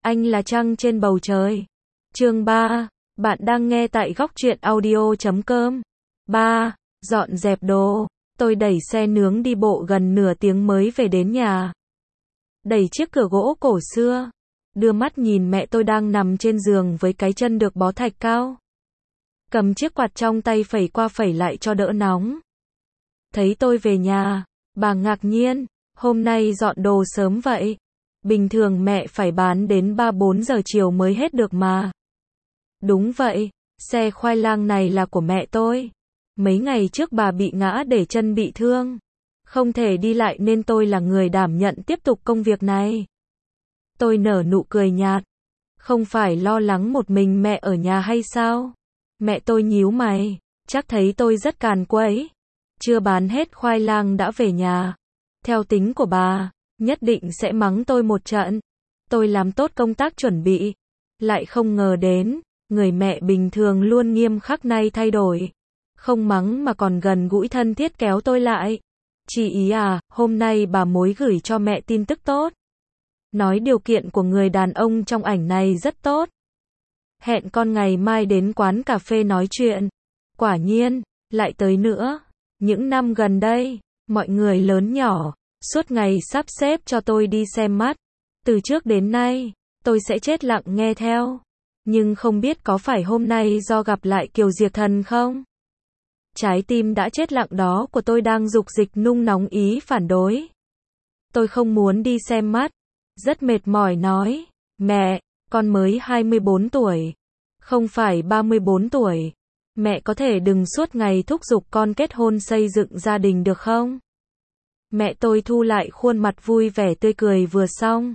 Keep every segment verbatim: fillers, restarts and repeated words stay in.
Anh là trăng trên bầu trời. Chương ba. Bạn đang nghe tại góc truyện audio chấm com. ba. Dọn dẹp đồ. Tôi đẩy xe nướng đi bộ gần nửa tiếng mới về đến nhà. Đẩy chiếc cửa gỗ cổ xưa. Đưa mắt nhìn mẹ tôi đang nằm trên giường với cái chân được bó thạch cao. Cầm chiếc quạt trong tay phẩy qua phẩy lại cho đỡ nóng. Thấy tôi về nhà, bà ngạc nhiên, hôm nay dọn đồ sớm vậy. Bình thường mẹ phải bán đến ba bốn giờ chiều mới hết được mà. Đúng vậy, xe khoai lang này là của mẹ tôi. Mấy ngày trước bà bị ngã để chân bị thương. Không thể đi lại nên tôi là người đảm nhận tiếp tục công việc này. Tôi nở nụ cười nhạt. Không phải lo lắng một mình mẹ ở nhà hay sao? Mẹ tôi nhíu mày, chắc thấy tôi rất càn quấy. Chưa bán hết khoai lang đã về nhà. Theo tính của bà, nhất định sẽ mắng tôi một trận. Tôi làm tốt công tác chuẩn bị. Lại không ngờ đến, người mẹ bình thường luôn nghiêm khắc nay thay đổi. Không mắng mà còn gần gũi thân thiết kéo tôi lại. Chị ý à, hôm nay bà mối gửi cho mẹ tin tức tốt. Nói điều kiện của người đàn ông trong ảnh này rất tốt. Hẹn con ngày mai đến quán cà phê nói chuyện. Quả nhiên, lại tới nữa. Những năm gần đây, mọi người lớn nhỏ, suốt ngày sắp xếp cho tôi đi xem mắt. Từ trước đến nay, tôi sẽ chết lặng nghe theo. Nhưng không biết có phải hôm nay do gặp lại Kiều Diệt Thần không? Trái tim đã chết lặng đó của tôi đang dục dịch nung nóng ý phản đối. Tôi không muốn đi xem mắt. Rất mệt mỏi nói, mẹ, con mới hai mươi bốn tuổi. Không phải ba mươi bốn tuổi. Mẹ có thể đừng suốt ngày thúc giục con kết hôn xây dựng gia đình được không? Mẹ tôi thu lại khuôn mặt vui vẻ tươi cười vừa xong.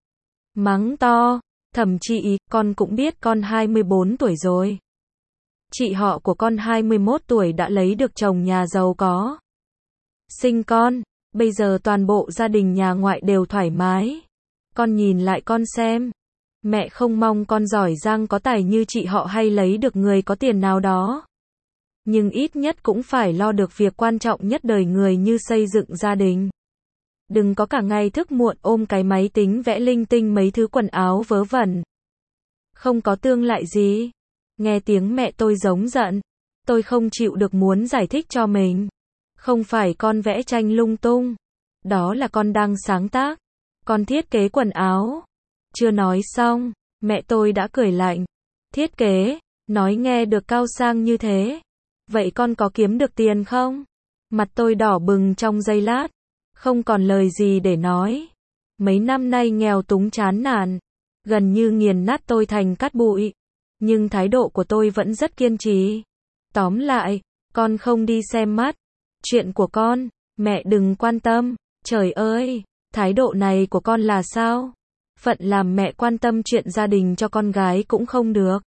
Mắng to, thậm chí con cũng biết con hai mươi bốn tuổi rồi. Chị họ của con hai mươi mốt tuổi đã lấy được chồng nhà giàu có. Sinh con, bây giờ toàn bộ gia đình nhà ngoại đều thoải mái. Con nhìn lại con xem. Mẹ không mong con giỏi giang có tài như chị họ hay lấy được người có tiền nào đó. Nhưng ít nhất cũng phải lo được việc quan trọng nhất đời người như xây dựng gia đình. Đừng có cả ngày thức muộn ôm cái máy tính vẽ linh tinh mấy thứ quần áo vớ vẩn. Không có tương lại gì. Nghe tiếng mẹ tôi giống giận. Tôi không chịu được muốn giải thích cho mình. Không phải con vẽ tranh lung tung. Đó là con đang sáng tác. Con thiết kế quần áo. Chưa nói xong, mẹ tôi đã cười lạnh. Thiết kế, nói nghe được cao sang như thế. Vậy con có kiếm được tiền không? Mặt tôi đỏ bừng trong giây lát. Không còn lời gì để nói. Mấy năm nay nghèo túng chán nản. Gần như nghiền nát tôi thành cát bụi. Nhưng thái độ của tôi vẫn rất kiên trì. Tóm lại, con không đi xem mắt. Chuyện của con, mẹ đừng quan tâm. Trời ơi, thái độ này của con là sao? Phận làm mẹ quan tâm chuyện gia đình cho con gái cũng không được.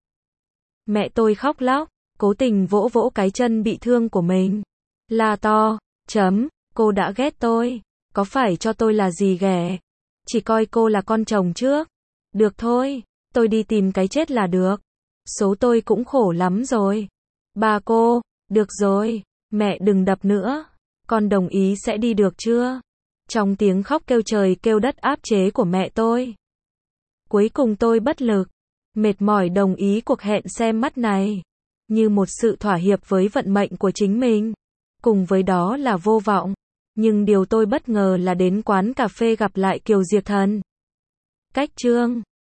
Mẹ tôi khóc lóc, cố tình vỗ vỗ cái chân bị thương của mình. La to, chấm, cô đã ghét tôi. Có phải cho tôi là gì ghẻ? Chỉ coi cô là con chồng trước. Được thôi, tôi đi tìm cái chết là được. Số tôi cũng khổ lắm rồi. Bà cô, được rồi, mẹ đừng đập nữa. Con đồng ý sẽ đi được chưa? Trong tiếng khóc kêu trời kêu đất áp chế của mẹ tôi. Cuối cùng tôi bất lực, mệt mỏi đồng ý cuộc hẹn xem mắt này. Như một sự thỏa hiệp với vận mệnh của chính mình. Cùng với đó là vô vọng. Nhưng điều tôi bất ngờ là đến quán cà phê gặp lại Kiều Diệt Thần. Cách chương